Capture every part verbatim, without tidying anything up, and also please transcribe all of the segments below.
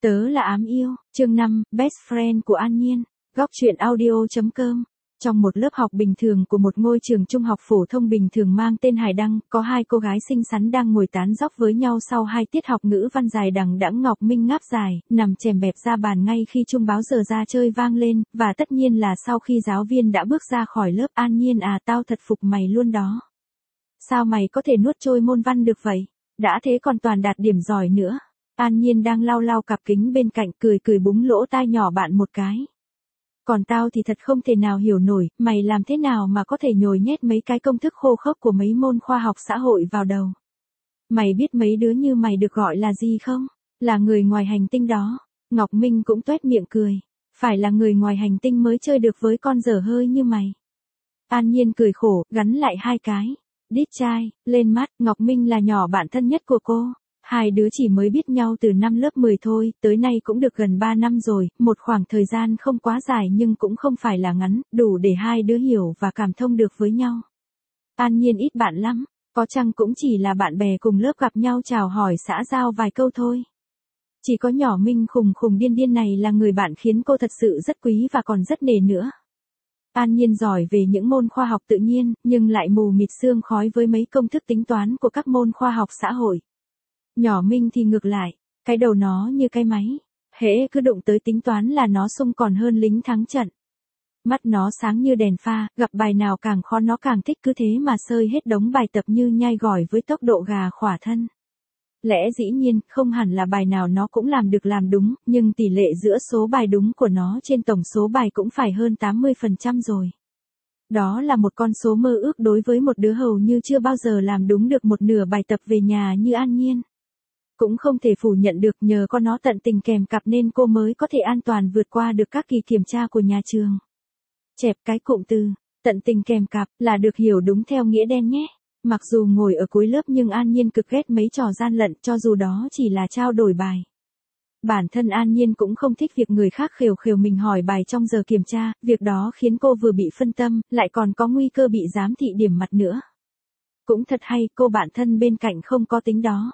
Tớ là ám yêu, chương năm, Best Friend của An Nhiên, góc truyện audio.com. Trong một lớp học bình thường của một ngôi trường trung học phổ thông bình thường mang tên Hải Đăng, có hai cô gái xinh xắn đang ngồi tán dóc với nhau sau hai tiết học ngữ văn dài đằng đẵng. Ngọc Minh ngáp dài, nằm chèm bẹp ra bàn ngay khi chuông báo giờ ra chơi vang lên, và tất nhiên là sau khi giáo viên đã bước ra khỏi lớp. An Nhiên à, tao thật phục mày luôn đó. Sao mày có thể nuốt trôi môn văn được vậy? Đã thế còn toàn đạt điểm giỏi nữa. An Nhiên đang lau lau cặp kính bên cạnh, cười cười búng lỗ tai nhỏ bạn một cái. Còn tao thì thật không thể nào hiểu nổi, mày làm thế nào mà có thể nhồi nhét mấy cái công thức khô khốc của mấy môn khoa học xã hội vào đầu. Mày biết mấy đứa như mày được gọi là gì không? Là người ngoài hành tinh đó. Ngọc Minh cũng tuét miệng cười. Phải là người ngoài hành tinh mới chơi được với con dở hơi như mày. An Nhiên cười khổ, gắn lại hai cái. Đít trai, lên mắt. Ngọc Minh là nhỏ bạn thân nhất của cô. Hai đứa chỉ mới biết nhau từ năm lớp mười thôi, tới nay cũng được gần ba năm rồi, một khoảng thời gian không quá dài nhưng cũng không phải là ngắn, đủ để hai đứa hiểu và cảm thông được với nhau. An Nhiên ít bạn lắm, có chăng cũng chỉ là bạn bè cùng lớp gặp nhau chào hỏi xã giao vài câu thôi. Chỉ có nhỏ Minh khùng khùng điên điên này là người bạn khiến cô thật sự rất quý và còn rất nể nữa. An Nhiên giỏi về những môn khoa học tự nhiên, nhưng lại mù mịt sương khói với mấy công thức tính toán của các môn khoa học xã hội. Nhỏ Minh thì ngược lại, cái đầu nó như cái máy, hễ cứ đụng tới tính toán là nó sung còn hơn lính thắng trận. Mắt nó sáng như đèn pha, gặp bài nào càng khó nó càng thích, cứ thế mà sơi hết đống bài tập như nhai gỏi với tốc độ gà khỏa thân. Lẽ dĩ nhiên, không hẳn là bài nào nó cũng làm được làm đúng, nhưng tỷ lệ giữa số bài đúng của nó trên tổng số bài cũng phải hơn tám mươi phần trăm rồi. Đó là một con số mơ ước đối với một đứa hầu như chưa bao giờ làm đúng được một nửa bài tập về nhà như An Nhiên. Cũng không thể phủ nhận được, nhờ có nó tận tình kèm cặp nên cô mới có thể an toàn vượt qua được các kỳ kiểm tra của nhà trường. Chẹp cái cụm từ tận tình kèm cặp là được hiểu đúng theo nghĩa đen nhé. Mặc dù ngồi ở cuối lớp nhưng An Nhiên cực ghét mấy trò gian lận, cho dù đó chỉ là trao đổi bài. Bản thân An Nhiên cũng không thích việc người khác khều khều mình hỏi bài trong giờ kiểm tra, việc đó khiến cô vừa bị phân tâm, lại còn có nguy cơ bị giám thị điểm mặt nữa. Cũng thật hay, cô bạn thân bên cạnh không có tính đó.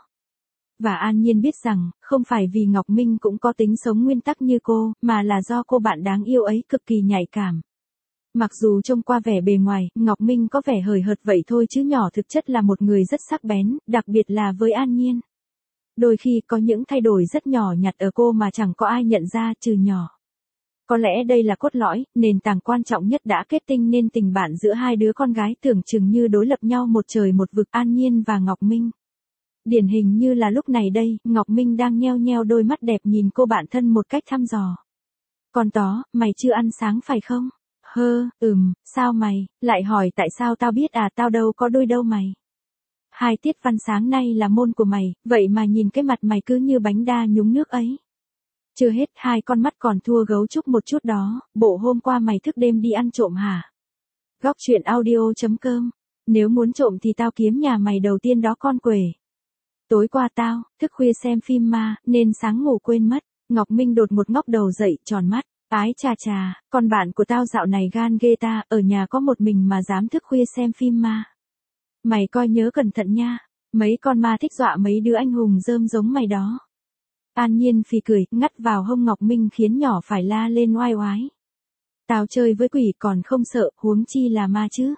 Và An Nhiên biết rằng, không phải vì Ngọc Minh cũng có tính sống nguyên tắc như cô, mà là do cô bạn đáng yêu ấy cực kỳ nhạy cảm. Mặc dù trông qua vẻ bề ngoài, Ngọc Minh có vẻ hời hợt vậy thôi chứ nhỏ thực chất là một người rất sắc bén, đặc biệt là với An Nhiên. Đôi khi có những thay đổi rất nhỏ nhặt ở cô mà chẳng có ai nhận ra trừ nhỏ. Có lẽ đây là cốt lõi, nền tảng quan trọng nhất đã kết tinh nên tình bạn giữa hai đứa con gái tưởng chừng như đối lập nhau một trời một vực, An Nhiên và Ngọc Minh. Điển hình như là lúc này đây, Ngọc Minh đang nheo nheo đôi mắt đẹp nhìn cô bạn thân một cách thăm dò. Con tó, mày chưa ăn sáng phải không? Hơ, ừm, sao mày, lại hỏi tại sao tao biết à, tao đâu có đôi đâu mày. Hai tiết văn sáng nay là môn của mày, vậy mà nhìn cái mặt mày cứ như bánh đa nhúng nước ấy. Chưa hết, hai con mắt còn thua gấu trúc một chút đó, bộ hôm qua mày thức đêm đi ăn trộm hả? Góc truyện audio.com. Nếu muốn trộm thì tao kiếm nhà mày đầu tiên đó con quể. Tối qua tao, thức khuya xem phim ma, nên sáng ngủ quên mất. Ngọc Minh đột một ngóc đầu dậy, tròn mắt. Ái chà chà, con bạn của tao dạo này gan ghê ta, ở nhà có một mình mà dám thức khuya xem phim ma. Mày coi nhớ cẩn thận nha, mấy con ma thích dọa mấy đứa anh hùng rơm giống mày đó. An Nhiên phì cười, ngắt vào hông Ngọc Minh khiến nhỏ phải la lên oai oái. Tao chơi với quỷ còn không sợ, huống chi là ma chứ.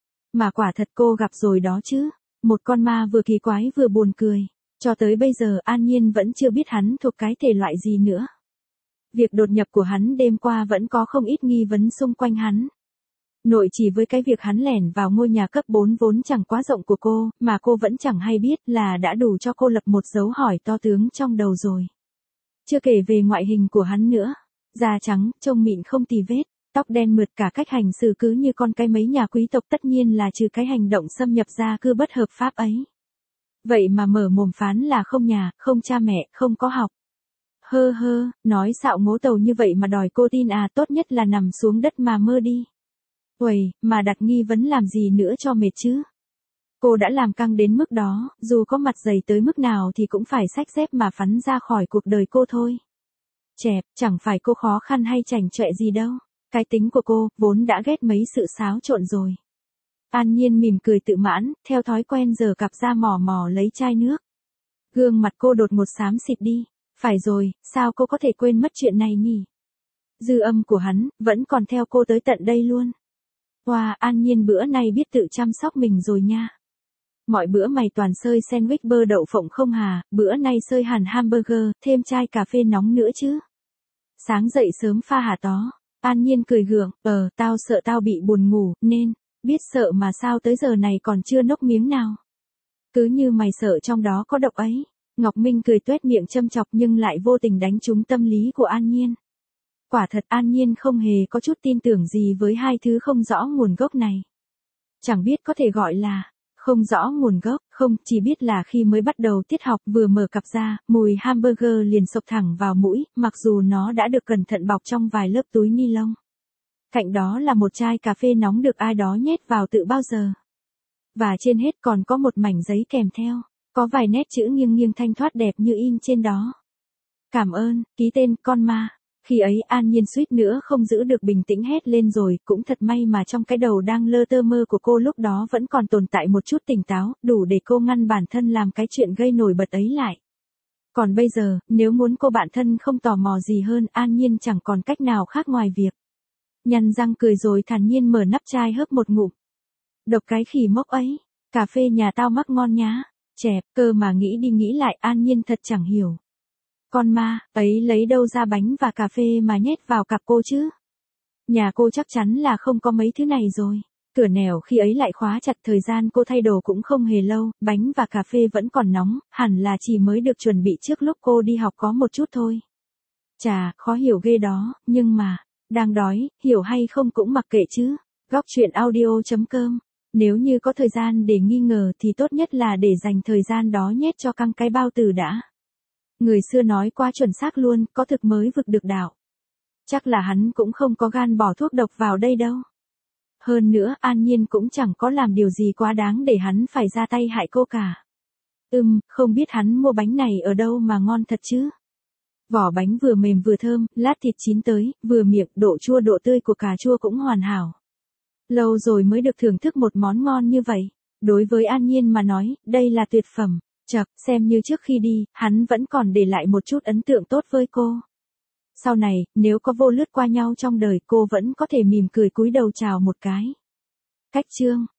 Mà quả thật cô gặp rồi đó chứ. Một con ma vừa kỳ quái vừa buồn cười. Cho tới bây giờ An Nhiên vẫn chưa biết hắn thuộc cái thể loại gì nữa. Việc đột nhập của hắn đêm qua vẫn có không ít nghi vấn xung quanh hắn. Nội chỉ với cái việc hắn lẻn vào ngôi nhà cấp bốn vốn chẳng quá rộng của cô, mà cô vẫn chẳng hay biết là đã đủ cho cô lập một dấu hỏi to tướng trong đầu rồi. Chưa kể về ngoại hình của hắn nữa. Da trắng, trông mịn không tì vết, tóc đen mượt, cả cách hành xử cứ như con cái mấy nhà quý tộc, tất nhiên là trừ cái hành động xâm nhập gia cư bất hợp pháp ấy. Vậy mà mở mồm phán là không nhà, không cha mẹ, không có học. Hơ hơ, nói xạo ngố tàu như vậy mà đòi cô tin à, tốt nhất là nằm xuống đất mà mơ đi. Uầy, mà đặt nghi vấn làm gì nữa cho mệt chứ. Cô đã làm căng đến mức đó, dù có mặt dày tới mức nào thì cũng phải xách dép mà phắn ra khỏi cuộc đời cô thôi. Chẹp, chẳng phải cô khó khăn hay chảnh chọe gì đâu. Cái tính của cô, vốn đã ghét mấy sự xáo trộn rồi. An Nhiên mỉm cười tự mãn, theo thói quen giờ cặp ra mò mò lấy chai nước. Gương mặt cô đột ngột xám xịt đi. Phải rồi, sao cô có thể quên mất chuyện này nhỉ? Dư âm của hắn, vẫn còn theo cô tới tận đây luôn. Wow, An Nhiên bữa nay biết tự chăm sóc mình rồi nha. Mọi bữa mày toàn xơi sandwich bơ đậu phộng không hà, bữa nay xơi hẳn hamburger, thêm chai cà phê nóng nữa chứ. Sáng dậy sớm pha hả tó. An Nhiên cười gượng, ờ, tao sợ tao bị buồn ngủ, nên, biết sợ mà sao tới giờ này còn chưa nốc miếng nào. Cứ như mày sợ trong đó có độc ấy. Ngọc Minh cười tuét miệng châm chọc nhưng lại vô tình đánh trúng tâm lý của An Nhiên. Quả thật An Nhiên không hề có chút tin tưởng gì với hai thứ không rõ nguồn gốc này. Chẳng biết có thể gọi là không rõ nguồn gốc, không, chỉ biết là khi mới bắt đầu tiết học vừa mở cặp ra, mùi hamburger liền xộc thẳng vào mũi, mặc dù nó đã được cẩn thận bọc trong vài lớp túi ni lông. Cạnh đó là một chai cà phê nóng được ai đó nhét vào tự bao giờ. Và trên hết còn có một mảnh giấy kèm theo, có vài nét chữ nghiêng nghiêng thanh thoát đẹp như in trên đó. Cảm ơn, ký tên, con ma. Khi ấy An Nhiên suýt nữa không giữ được bình tĩnh hét lên rồi, cũng thật may mà trong cái đầu đang lơ tơ mơ của cô lúc đó vẫn còn tồn tại một chút tỉnh táo, đủ để cô ngăn bản thân làm cái chuyện gây nổi bật ấy lại. Còn bây giờ, nếu muốn cô bạn thân không tò mò gì hơn, An Nhiên chẳng còn cách nào khác ngoài việc nhăn răng cười rồi thản nhiên mở nắp chai hớp một ngụm. Độc cái khỉ mốc ấy, cà phê nhà tao mắc ngon nhá. Chẹp, cơ mà nghĩ đi nghĩ lại An Nhiên thật chẳng hiểu. Con ma, ấy lấy đâu ra bánh và cà phê mà nhét vào cặp cô chứ? Nhà cô chắc chắn là không có mấy thứ này rồi. Cửa nẻo khi ấy lại khóa chặt, thời gian cô thay đồ cũng không hề lâu, bánh và cà phê vẫn còn nóng, hẳn là chỉ mới được chuẩn bị trước lúc cô đi học có một chút thôi. Chà, khó hiểu ghê đó, nhưng mà, đang đói, hiểu hay không cũng mặc kệ chứ. Góc truyện audio chấm com. Nếu như có thời gian để nghi ngờ thì tốt nhất là để dành thời gian đó nhét cho căng cái bao tử đã. Người xưa nói quá chuẩn xác luôn, có thực mới vực được đạo. Chắc là hắn cũng không có gan bỏ thuốc độc vào đây đâu. Hơn nữa An Nhiên cũng chẳng có làm điều gì quá đáng để hắn phải ra tay hại cô cả. Ừm, không biết hắn mua bánh này ở đâu mà ngon thật chứ. Vỏ bánh vừa mềm vừa thơm, lát thịt chín tới, vừa miệng, độ chua độ tươi của cà chua cũng hoàn hảo. Lâu rồi mới được thưởng thức một món ngon như vậy. Đối với An Nhiên mà nói, đây là tuyệt phẩm. Chậc, xem như trước khi đi, hắn vẫn còn để lại một chút ấn tượng tốt với cô. Sau này, nếu có vô lướt qua nhau trong đời cô vẫn có thể mỉm cười cúi đầu chào một cái. Cách chương